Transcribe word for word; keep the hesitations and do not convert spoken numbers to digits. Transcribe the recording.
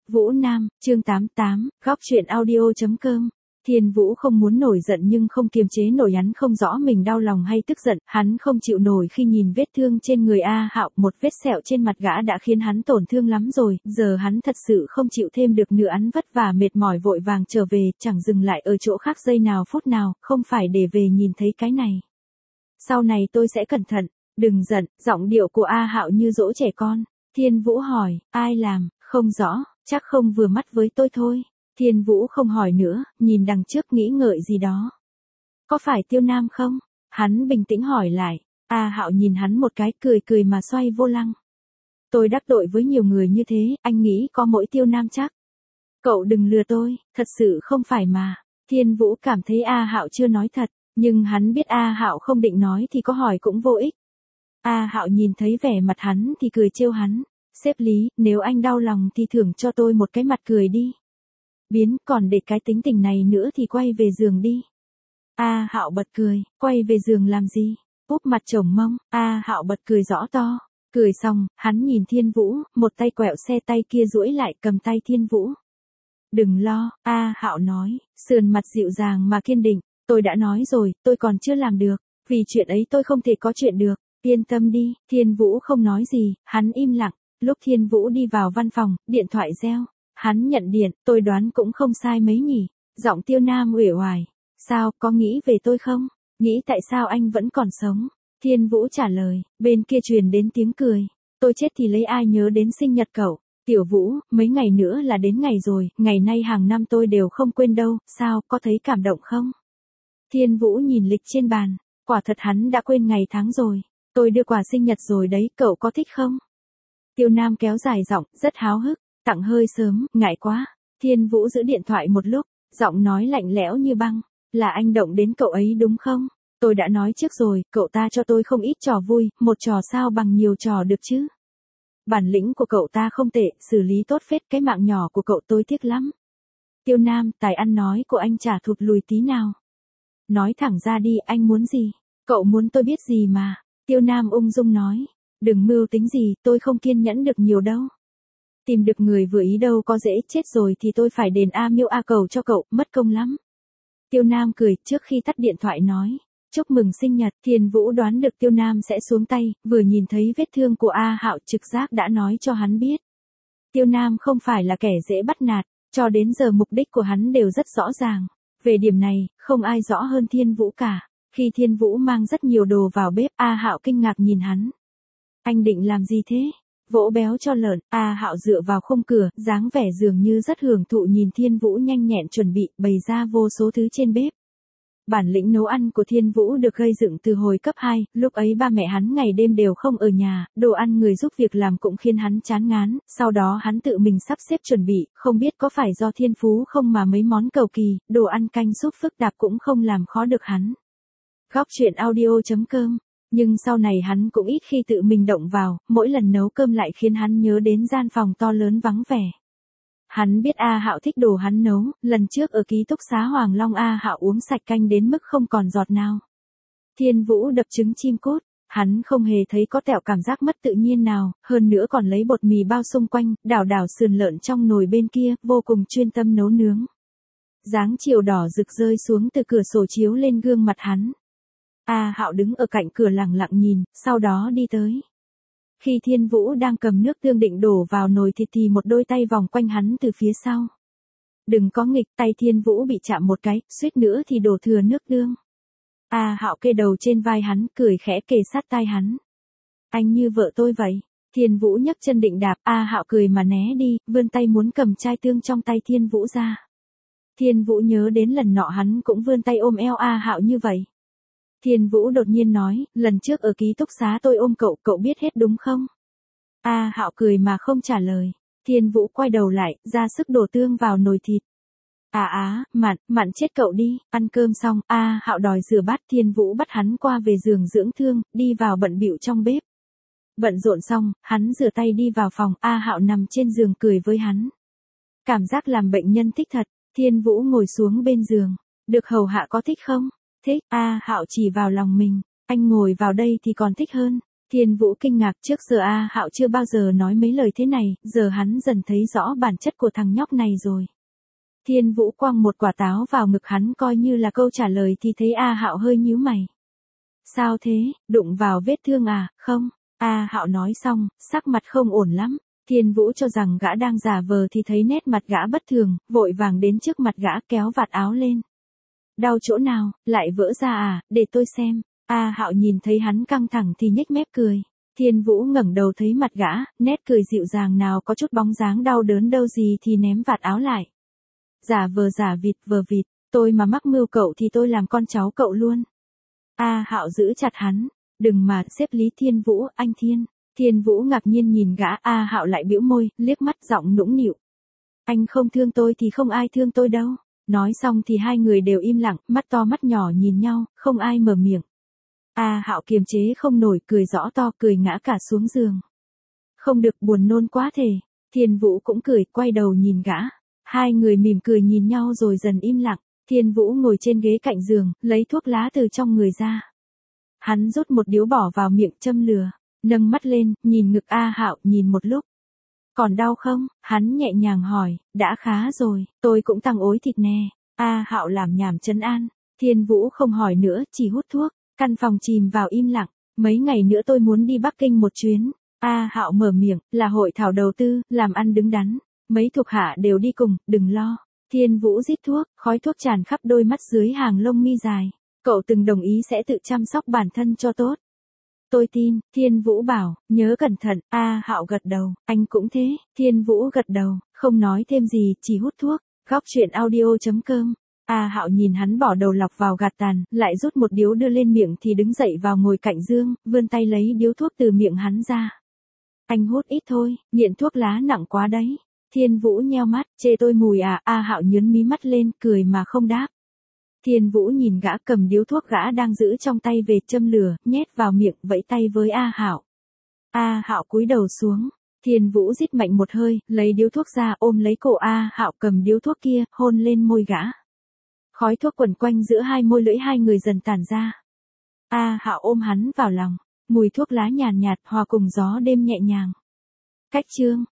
Vũ Nam, chương tám mươi tám, góc truyện audio chấm com. Thiên Vũ không muốn nổi giận nhưng không kiềm chế nổi, hắn không rõ mình đau lòng hay tức giận, hắn không chịu nổi khi nhìn vết thương trên người A Hạo, một vết sẹo trên mặt gã đã khiến hắn tổn thương lắm rồi, giờ hắn thật sự không chịu thêm được nữa, hắn vất vả mệt mỏi vội vàng trở về, chẳng dừng lại ở chỗ khác giây nào phút nào, không phải để về nhìn thấy cái này. Sau này tôi sẽ cẩn thận, đừng giận, giọng điệu của A Hạo như dỗ trẻ con. Thiên Vũ hỏi, ai làm, không rõ, chắc không vừa mắt với tôi thôi. Thiên Vũ không hỏi nữa, nhìn đằng trước nghĩ ngợi gì đó. Có phải Tiêu Nam không? Hắn bình tĩnh hỏi lại. A Hạo nhìn hắn một cái, cười cười mà xoay vô lăng. Tôi đắc tội với nhiều người như thế, anh nghĩ có mỗi Tiêu Nam chắc. Cậu đừng lừa tôi, thật sự không phải mà. Thiên Vũ cảm thấy A Hạo chưa nói thật, nhưng hắn biết A Hạo không định nói thì có hỏi cũng vô ích. A Hạo nhìn thấy vẻ mặt hắn thì cười trêu hắn. Sếp Lý, nếu anh đau lòng thì thưởng cho tôi một cái mặt cười đi. Biến, còn để cái tính tình này nữa thì quay về giường đi. A Hạo bật cười, quay về giường làm gì? Úp mặt chồng mông, A Hạo bật cười rõ to. Cười xong, hắn nhìn Thiên Vũ, một tay quẹo xe tay kia duỗi lại cầm tay Thiên Vũ. Đừng lo, A Hạo nói, sườn mặt dịu dàng mà kiên định. Tôi đã nói rồi, tôi còn chưa làm được. Vì chuyện ấy tôi không thể có chuyện được. Yên tâm đi, Thiên Vũ không nói gì, hắn im lặng. Lúc Thiên Vũ đi vào văn phòng, điện thoại reo. Hắn nhận điện, tôi đoán cũng không sai mấy nhỉ. Giọng Tiêu Nam uể oải. Sao, có nghĩ về tôi không? Nghĩ tại sao anh vẫn còn sống? Thiên Vũ trả lời, bên kia truyền đến tiếng cười. Tôi chết thì lấy ai nhớ đến sinh nhật cậu? Tiểu Vũ, mấy ngày nữa là đến ngày rồi, ngày nay hàng năm tôi đều không quên đâu, sao, có thấy cảm động không? Thiên Vũ nhìn lịch trên bàn, quả thật hắn đã quên ngày tháng rồi. Tôi đưa quà sinh nhật rồi đấy, cậu có thích không? Tiêu Nam kéo dài giọng, rất háo hức, tặng hơi sớm, ngại quá. Thiên Vũ giữ điện thoại một lúc, giọng nói lạnh lẽo như băng, là anh động đến cậu ấy đúng không? Tôi đã nói trước rồi, cậu ta cho tôi không ít trò vui, một trò sao bằng nhiều trò được chứ? Bản lĩnh của cậu ta không tệ, xử lý tốt phết, cái mạng nhỏ của cậu tôi tiếc lắm. Tiêu Nam, tài ăn nói của anh chả thụt lùi tí nào. Nói thẳng ra đi, anh muốn gì? Cậu muốn tôi biết gì mà? Tiêu Nam ung dung nói. Đừng mưu tính gì, tôi không kiên nhẫn được nhiều đâu. Tìm được người vừa ý đâu có dễ, chết rồi thì tôi phải đền A miêu A cầu cho cậu, mất công lắm. Tiêu Nam cười, trước khi tắt điện thoại nói. Chúc mừng sinh nhật, Thiên Vũ đoán được Tiêu Nam sẽ xuống tay, vừa nhìn thấy vết thương của A Hạo trực giác đã nói cho hắn biết. Tiêu Nam không phải là kẻ dễ bắt nạt, cho đến giờ mục đích của hắn đều rất rõ ràng. Về điểm này, không ai rõ hơn Thiên Vũ cả. Khi Thiên Vũ mang rất nhiều đồ vào bếp, A Hạo kinh ngạc nhìn hắn. Anh định làm gì thế? Vỗ béo cho lợn. A Hạo dựa vào khung cửa, dáng vẻ dường như rất hưởng thụ nhìn Thiên Vũ nhanh nhẹn chuẩn bị, bày ra vô số thứ trên bếp. Bản lĩnh nấu ăn của Thiên Vũ được gây dựng từ hồi cấp hai, lúc ấy ba mẹ hắn ngày đêm đều không ở nhà, đồ ăn người giúp việc làm cũng khiến hắn chán ngán, sau đó hắn tự mình sắp xếp chuẩn bị, không biết có phải do thiên phú không mà mấy món cầu kỳ, đồ ăn canh súp phức tạp cũng không làm khó được hắn. Góc truyện audio chấm com. Nhưng sau này hắn cũng ít khi tự mình động vào, mỗi lần nấu cơm lại khiến hắn nhớ đến gian phòng to lớn vắng vẻ. Hắn biết A Hạo thích đồ hắn nấu, lần trước ở ký túc xá Hoàng Long A Hạo uống sạch canh đến mức không còn giọt nào. Thiên Vũ đập trứng chim cút, hắn không hề thấy có tẹo cảm giác mất tự nhiên nào, hơn nữa còn lấy bột mì bao xung quanh, đảo đảo sườn lợn trong nồi bên kia, vô cùng chuyên tâm nấu nướng. Dáng chiều đỏ rực rơi xuống từ cửa sổ chiếu lên gương mặt hắn. A Hạo đứng ở cạnh cửa lặng lặng nhìn, sau đó đi tới. Khi Thiên Vũ đang cầm nước tương định đổ vào nồi thịt thì một đôi tay vòng quanh hắn từ phía sau. Đừng có nghịch, tay Thiên Vũ bị chạm một cái, suýt nữa thì đổ thừa nước tương. A Hạo kê đầu trên vai hắn, cười khẽ kề sát tai hắn. Anh như vợ tôi vậy. Thiên Vũ nhấc chân định đạp, A Hạo cười mà né đi, vươn tay muốn cầm chai tương trong tay Thiên Vũ ra. Thiên Vũ nhớ đến lần nọ hắn cũng vươn tay ôm eo A Hạo như vậy. Thiên Vũ đột nhiên nói, lần trước ở ký túc xá tôi ôm cậu, cậu biết hết đúng không? A Hạo cười mà không trả lời. Thiên Vũ quay đầu lại, ra sức đổ tương vào nồi thịt. À á, mặn, mặn chết cậu đi, ăn cơm xong, A Hạo đòi rửa bát, Thiên Vũ bắt hắn qua về giường dưỡng thương, đi vào bận bịu trong bếp. Bận rộn xong, hắn rửa tay đi vào phòng, A Hạo nằm trên giường cười với hắn. Cảm giác làm bệnh nhân thích thật, Thiên Vũ ngồi xuống bên giường. Được hầu hạ có thích không? Thích, A Hạo chỉ vào lòng mình, anh ngồi vào đây thì còn thích hơn. Thiên Vũ kinh ngạc, trước giờ A Hạo chưa bao giờ nói mấy lời thế này, giờ hắn dần thấy rõ bản chất của thằng nhóc này rồi. Thiên Vũ quăng một quả táo vào ngực hắn coi như là câu trả lời thì thấy A Hạo hơi nhíu mày. Sao thế, đụng vào vết thương à, không? A Hạo nói xong, sắc mặt không ổn lắm. Thiên Vũ cho rằng gã đang giả vờ thì thấy nét mặt gã bất thường, vội vàng đến trước mặt gã kéo vạt áo lên. Đau chỗ nào, lại vỡ ra à, để tôi xem. A Hạo nhìn thấy hắn căng thẳng thì nhếch mép cười. Thiên Vũ ngẩng đầu thấy mặt gã, nét cười dịu dàng nào có chút bóng dáng đau đớn đâu gì thì ném vạt áo lại. Giả vờ giả vịt vờ vịt, tôi mà mắc mưu cậu thì tôi làm con cháu cậu luôn. A Hạo giữ chặt hắn, đừng mà xếp Lý Thiên Vũ, anh Thiên. Thiên Vũ ngạc nhiên nhìn gã, A Hạo lại bĩu môi, liếc mắt giọng nũng nịu. Anh không thương tôi thì không ai thương tôi đâu. Nói xong thì hai người đều im lặng, mắt to mắt nhỏ nhìn nhau, không ai mở miệng. A Hạo kiềm chế không nổi, cười rõ to, cười ngã cả xuống giường. Không được, buồn nôn quá thể. Thiên Vũ cũng cười, quay đầu nhìn gã. Hai người mỉm cười nhìn nhau rồi dần im lặng. Thiên Vũ ngồi trên ghế cạnh giường, lấy thuốc lá từ trong người ra. Hắn rút một điếu bỏ vào miệng châm lửa, nâng mắt lên, nhìn ngực A Hạo, nhìn một lúc. Còn đau không? Hắn nhẹ nhàng hỏi, đã khá rồi, tôi cũng tăng ối thịt nè. A Hạo làm nhảm trấn an. Thiên Vũ không hỏi nữa, chỉ hút thuốc. Căn phòng chìm vào im lặng. Mấy ngày nữa tôi muốn đi Bắc Kinh một chuyến. A Hạo mở miệng, là hội thảo đầu tư, làm ăn đứng đắn. Mấy thuộc hạ đều đi cùng, đừng lo. Thiên Vũ rít thuốc, khói thuốc tràn khắp đôi mắt dưới hàng lông mi dài. Cậu từng đồng ý sẽ tự chăm sóc bản thân cho tốt. Tôi tin, Thiên Vũ bảo, nhớ cẩn thận. A Hạo gật đầu, anh cũng thế. Thiên Vũ gật đầu, không nói thêm gì, chỉ hút thuốc. Góc chuyện audio chấm com. A Hạo nhìn hắn bỏ đầu lọc vào gạt tàn, lại rút một điếu đưa lên miệng thì đứng dậy vào ngồi cạnh giường, vươn tay lấy điếu thuốc từ miệng hắn ra. Anh hút ít thôi, nghiện thuốc lá nặng quá đấy. Thiên Vũ nheo mắt, chê tôi mùi à? A Hạo nhớn mí mắt lên, cười mà không đáp. Thiên Vũ nhìn gã cầm điếu thuốc gã đang giữ trong tay về châm lửa, nhét vào miệng, vẫy tay với A Hạo. A Hạo cúi đầu xuống. Thiên Vũ rít mạnh một hơi, lấy điếu thuốc ra, ôm lấy cổ A Hạo, cầm điếu thuốc kia, hôn lên môi gã. Khói thuốc quẩn quanh giữa hai môi lưỡi hai người dần tản ra. A Hạo ôm hắn vào lòng, mùi thuốc lá nhàn nhạt, nhạt hòa cùng gió đêm nhẹ nhàng. Cách chương